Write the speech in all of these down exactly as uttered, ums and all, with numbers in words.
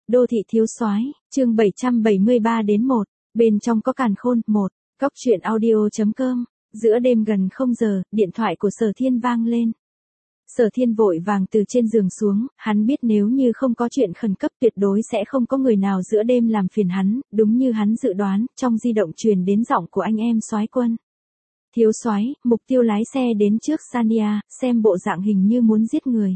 Đô thị thiếu soái, chương bảy trăm bảy mươi ba đến một, bên trong có càn khôn, một, Cóc truyện audio chấm com, giữa đêm gần không giờ, điện thoại của Sở Thiên vang lên. Sở Thiên vội vàng từ trên giường xuống, hắn biết nếu như không có chuyện khẩn cấp tuyệt đối sẽ không có người nào giữa đêm làm phiền hắn, đúng như hắn dự đoán, trong di động truyền đến giọng của anh em soái quân. Thiếu soái, mục tiêu lái xe đến trước Sania, xem bộ dạng hình như muốn giết người.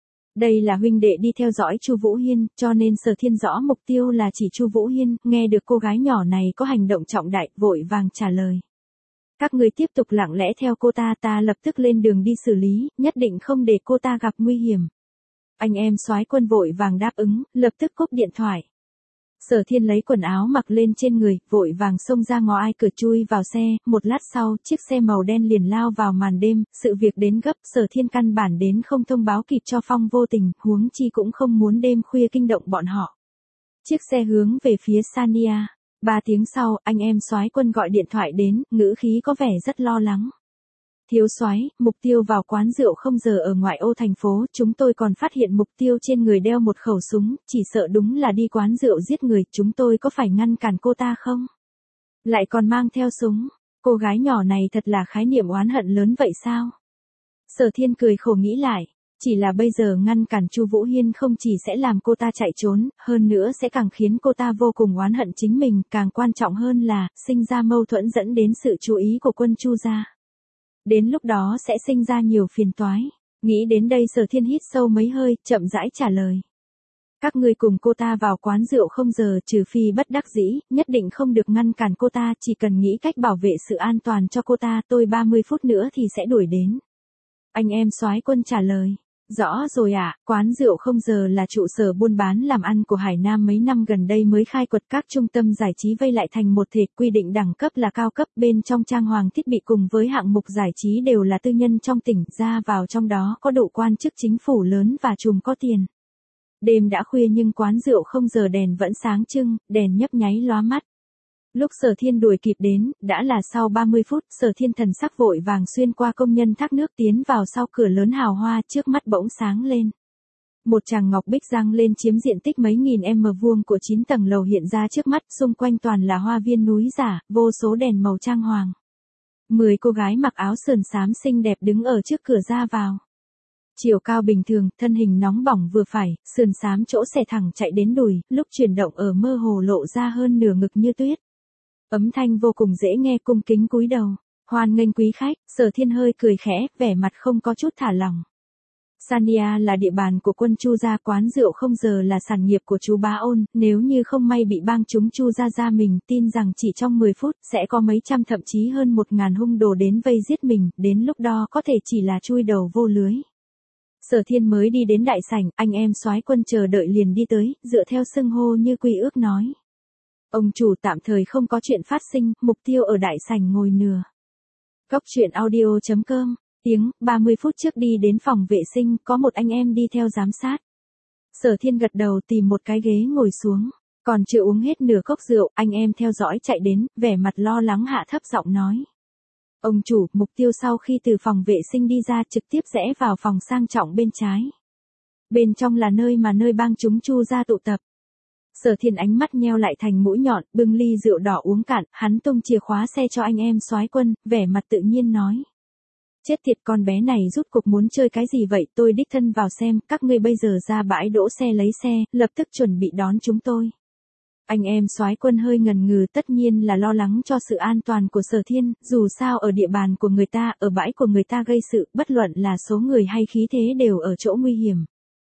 Đây là huynh đệ đi theo dõi Chu Vũ Hiên, cho nên Sở Thiên rõ mục tiêu là chỉ Chu Vũ Hiên, nghe được cô gái nhỏ này có hành động trọng đại, vội vàng trả lời. Các người tiếp tục lặng lẽ theo cô ta, ta lập tức lên đường đi xử lý, nhất định không để cô ta gặp nguy hiểm. Anh em soái quân vội vàng đáp ứng, lập tức cúp điện thoại. Sở Thiên lấy quần áo mặc lên trên người, vội vàng xông ra ngõ ai cửa chui vào xe, một lát sau, chiếc xe màu đen liền lao vào màn đêm, sự việc đến gấp, Sở Thiên căn bản đến không thông báo kịp cho Phong Vô Tình, huống chi cũng không muốn đêm khuya kinh động bọn họ. Chiếc xe hướng về phía Sania. Ba tiếng sau, anh em soái quân gọi điện thoại đến, ngữ khí có vẻ rất lo lắng. Thiếu soái, mục tiêu vào quán rượu không giờ ở ngoại ô thành phố, chúng tôi còn phát hiện mục tiêu trên người đeo một khẩu súng, chỉ sợ đúng là đi quán rượu giết người, chúng tôi có phải ngăn cản cô ta không? Lại còn mang theo súng, cô gái nhỏ này thật là khái niệm oán hận lớn vậy sao? Sở Thiên cười khổ nghĩ lại, chỉ là bây giờ ngăn cản Chu Vũ Hiên không chỉ sẽ làm cô ta chạy trốn, hơn nữa sẽ càng khiến cô ta vô cùng oán hận chính mình, càng quan trọng hơn là, sinh ra mâu thuẫn dẫn đến sự chú ý của quân Chu gia. Đến lúc đó sẽ sinh ra nhiều phiền toái. Nghĩ đến đây Sở Thiên hít sâu mấy hơi, chậm rãi trả lời. Các ngươi cùng cô ta vào quán rượu không giờ, trừ phi bất đắc dĩ, nhất định không được ngăn cản cô ta, chỉ cần nghĩ cách bảo vệ sự an toàn cho cô ta, tôi ba mươi phút nữa thì sẽ đuổi đến. Anh em soái quân trả lời. Rõ rồi ạ, à, quán rượu không giờ là trụ sở buôn bán làm ăn của Hải Nam mấy năm gần đây mới khai quật, các trung tâm giải trí vây lại thành một thể, quy định đẳng cấp là cao cấp, bên trong trang hoàng thiết bị cùng với hạng mục giải trí đều là tư nhân trong tỉnh, ra vào trong đó có đủ quan chức chính phủ lớn và trùm có tiền. Đêm đã khuya nhưng quán rượu không giờ đèn vẫn sáng trưng, đèn nhấp nháy lóa mắt. Lúc Sở Thiên đuổi kịp đến, đã là sau ba mươi phút, Sở Thiên thần sắc vội vàng xuyên qua công nhân thác nước tiến vào sau cửa lớn hào hoa, trước mắt bỗng sáng lên. Một tràng ngọc bích răng lên chiếm diện tích mấy nghìn m vuông của chín tầng lầu hiện ra trước mắt, xung quanh toàn là hoa viên núi giả, vô số đèn màu trang hoàng. Mười cô gái mặc áo sườn xám xinh đẹp đứng ở trước cửa ra vào. Chiều cao bình thường, thân hình nóng bỏng vừa phải, sườn xám chỗ xẻ thẳng chạy đến đùi, lúc chuyển động ở mơ hồ lộ ra hơn nửa ngực như tuyết. Âm thanh vô cùng dễ nghe, cung kính cúi đầu. Hoan nghênh quý khách, Sở Thiên hơi cười khẽ, vẻ mặt không có chút thả lỏng. Sania là địa bàn của quân Chu gia, quán rượu không giờ là sản nghiệp của chú Bá Ôn, nếu như không may bị bang chúng Chu gia gia mình, tin rằng chỉ trong mười phút sẽ có mấy trăm thậm chí hơn một ngàn hung đồ đến vây giết mình, đến lúc đó có thể chỉ là chui đầu vô lưới. Sở Thiên mới đi đến đại sảnh, anh em soái quân chờ đợi liền đi tới, dựa theo xưng hô như quy ước nói. Ông chủ tạm thời không có chuyện phát sinh, mục tiêu ở đại sảnh ngồi nừa. Cóc truyện audio chấm com, tiếng, ba mươi phút trước đi đến phòng vệ sinh, có một anh em đi theo giám sát. Sở Thiên gật đầu tìm một cái ghế ngồi xuống, còn chưa uống hết nửa cốc rượu, anh em theo dõi chạy đến, vẻ mặt lo lắng hạ thấp giọng nói. Ông chủ, mục tiêu sau khi từ phòng vệ sinh đi ra trực tiếp rẽ vào phòng sang trọng bên trái. Bên trong là nơi mà nơi bang chúng Chu gia tụ tập. Sở Thiên ánh mắt nheo lại thành mũi nhọn, bưng ly rượu đỏ uống cạn, hắn tung chìa khóa xe cho anh em soái quân, vẻ mặt tự nhiên nói. Chết tiệt, con bé này rút cục muốn chơi cái gì vậy, tôi đích thân vào xem, các ngươi bây giờ ra bãi đỗ xe lấy xe, lập tức chuẩn bị đón chúng tôi. Anh em soái quân hơi ngần ngừ, tất nhiên là lo lắng cho sự an toàn của Sở Thiên, dù sao ở địa bàn của người ta, ở bãi của người ta gây sự, bất luận là số người hay khí thế đều ở chỗ nguy hiểm.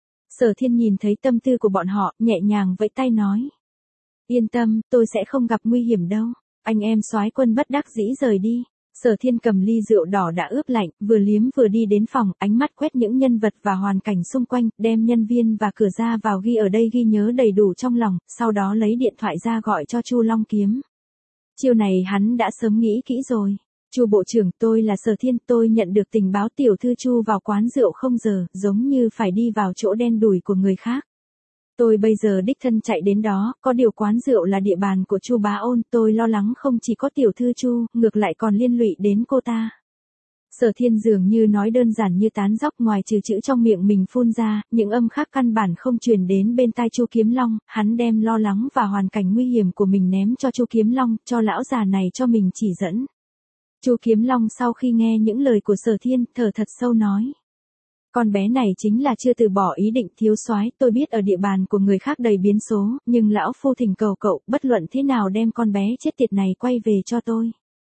Sở Thiên nhìn thấy tâm tư của bọn họ, nhẹ nhàng vẫy tay nói. Yên tâm, tôi sẽ không gặp nguy hiểm đâu. Anh em soái quân bất đắc dĩ rời đi. Sở Thiên cầm ly rượu đỏ đã ướp lạnh, vừa liếm vừa đi đến phòng, ánh mắt quét những nhân vật và hoàn cảnh xung quanh, đem nhân viên và cửa ra vào ghi ở đây ghi nhớ đầy đủ trong lòng, sau đó lấy điện thoại ra gọi cho Chu Long Kiếm. Chiều này hắn đã sớm nghĩ kỹ rồi. Chu bộ trưởng, tôi là Sở Thiên, tôi nhận được tình báo tiểu thư Chu vào quán rượu không giờ, giống như phải đi vào chỗ đen đủi của người khác. Tôi bây giờ đích thân chạy đến đó, có điều quán rượu là địa bàn của Chu Bá Ôn, tôi lo lắng không chỉ có tiểu thư Chu, ngược lại còn liên lụy đến cô ta. Sở Thiên dường như nói đơn giản như tán dóc, ngoài trừ chữ trong miệng mình phun ra, những âm khác căn bản không truyền đến bên tai Chu Kiếm Long, hắn đem lo lắng và hoàn cảnh nguy hiểm của mình ném cho Chu Kiếm Long, cho lão già này cho mình chỉ dẫn. Chu Kiếm Long sau khi nghe những lời của Sở Thiên, thở thật sâu nói. Con bé này chính là chưa từ bỏ ý định. Thiếu soái, tôi biết ở địa bàn của người khác đầy biến số, nhưng lão phu thỉnh cầu cậu, bất luận thế nào đem con bé chết tiệt này quay về cho tôi.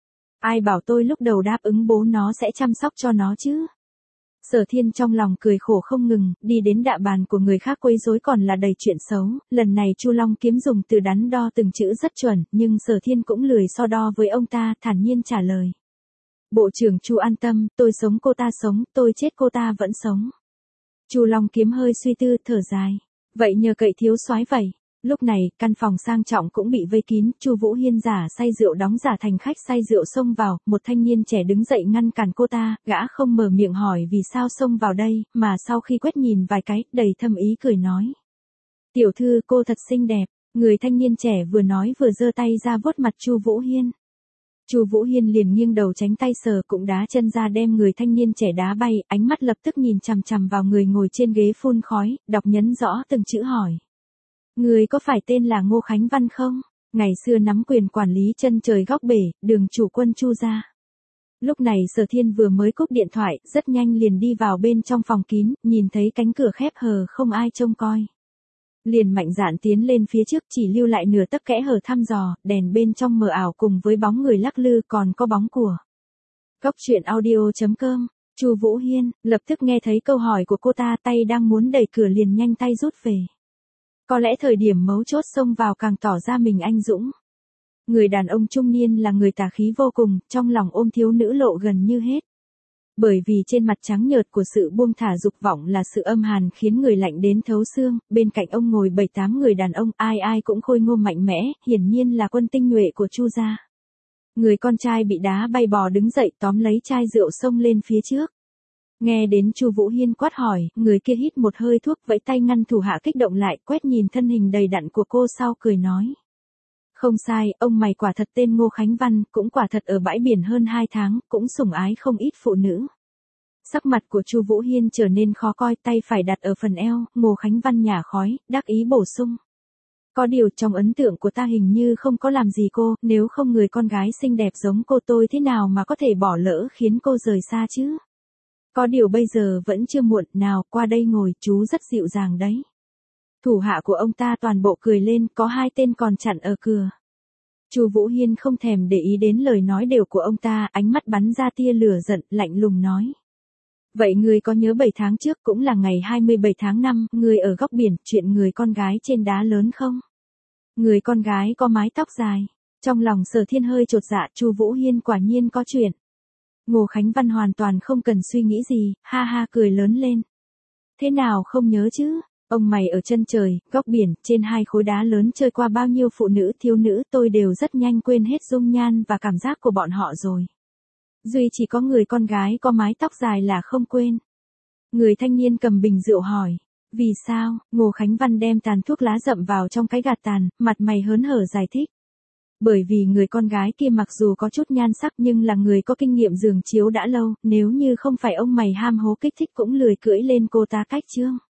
Ai bảo tôi lúc đầu đáp ứng bố nó sẽ chăm sóc cho nó chứ? Sở Thiên trong lòng cười khổ không ngừng, đi đến đạ bàn của người khác quấy rối còn là đầy chuyện xấu, lần này Chu Long Kiếm dùng từ đắn đo từng chữ rất chuẩn, nhưng Sở Thiên cũng lười so đo với ông ta, thản nhiên trả lời. Bộ trưởng Chu an tâm, tôi sống cô ta sống, tôi chết cô ta vẫn sống. Chu Long Kiếm hơi suy tư, thở dài. Vậy nhờ cậy thiếu soái vậy. Lúc này, căn phòng sang trọng cũng bị vây kín, Chu Vũ Hiên giả say rượu đóng giả thành khách say rượu xông vào, một thanh niên trẻ đứng dậy ngăn cản cô ta, gã không mở miệng hỏi vì sao xông vào đây, mà sau khi quét nhìn vài cái, đầy thâm ý cười nói. Tiểu thư, cô thật xinh đẹp. Người thanh niên trẻ vừa nói vừa giơ tay ra vuốt mặt Chu Vũ Hiên. Chu Vũ Hiên liền nghiêng đầu tránh tay sờ, cũng đá chân ra đem người thanh niên trẻ đá bay, ánh mắt lập tức nhìn chằm chằm vào người ngồi trên ghế phun khói, đọc nhấn rõ từng chữ hỏi. Người có phải tên là Ngô Khánh Văn không? Ngày xưa nắm quyền quản lý chân trời góc bể, đường chủ quân Chu gia. Lúc này Sở Thiên vừa mới cúp điện thoại, rất nhanh liền đi vào bên trong phòng kín, nhìn thấy cánh cửa khép hờ không ai trông coi. Liền mạnh dạn tiến lên phía trước, chỉ lưu lại nửa tấc kẽ hở thăm dò, đèn bên trong mờ ảo cùng với bóng người lắc lư, còn có bóng của. Góc truyện audio chấm com. Chu Vũ Hiên lập tức nghe thấy câu hỏi của cô ta, tay đang muốn đẩy cửa liền nhanh tay rút về. Có lẽ thời điểm mấu chốt xông vào càng tỏ ra mình anh dũng. Người đàn ông trung niên là người tà khí vô cùng, trong lòng ôm thiếu nữ lộ gần như hết. Bởi vì trên mặt trắng nhợt của sự buông thả dục vọng là sự âm hàn khiến người lạnh đến thấu xương, bên cạnh ông ngồi bảy tám người đàn ông, ai ai cũng khôi ngô mạnh mẽ, hiển nhiên là quân tinh nhuệ của Chu gia. Người con trai bị đá bay bò đứng dậy tóm lấy chai rượu xông lên phía trước. Nghe đến Chu Vũ Hiên quát hỏi, người kia hít một hơi thuốc vẫy tay ngăn thủ hạ kích động lại, quét nhìn thân hình đầy đặn của cô sau cười nói. Không sai, ông mày quả thật tên Ngô Khánh Văn, cũng quả thật ở bãi biển hơn hai tháng, cũng sủng ái không ít phụ nữ. Sắc mặt của Chu Vũ Hiên trở nên khó coi, tay phải đặt ở phần eo, Ngô Khánh Văn nhả khói, đắc ý bổ sung. Có điều trong ấn tượng của ta hình như không có làm gì cô, nếu không người con gái xinh đẹp giống cô tôi thế nào mà có thể bỏ lỡ khiến cô rời xa chứ? Có điều bây giờ vẫn chưa muộn, nào, qua đây ngồi, chú rất dịu dàng đấy. Thủ hạ của ông ta toàn bộ cười lên, có hai tên còn chặn ở cửa. Chu Vũ Hiên không thèm để ý đến lời nói đều của ông ta, ánh mắt bắn ra tia lửa giận, lạnh lùng nói. Vậy người có nhớ bảy tháng trước cũng là ngày hai mươi bảy tháng năm, người ở góc biển, chuyện người con gái trên đá lớn không? Người con gái có mái tóc dài. Trong lòng Sở Thiên hơi chột dạ, Chu Vũ Hiên quả nhiên có chuyện. Ngô Khánh Văn hoàn toàn không cần suy nghĩ gì, ha ha cười lớn lên. Thế nào không nhớ chứ? Ông mày ở chân trời, góc biển, trên hai khối đá lớn chơi qua bao nhiêu phụ nữ thiếu nữ, tôi đều rất nhanh quên hết dung nhan và cảm giác của bọn họ rồi. Duy chỉ có người con gái có mái tóc dài là không quên. Người thanh niên cầm bình rượu hỏi. Vì sao? Ngô Khánh Văn đem tàn thuốc lá rậm vào trong cái gạt tàn, mặt mày hớn hở giải thích. Bởi vì người con gái kia mặc dù có chút nhan sắc nhưng là người có kinh nghiệm giường chiếu đã lâu, nếu như không phải ông mày ham hố kích thích cũng lười cưỡi lên cô ta cách chương.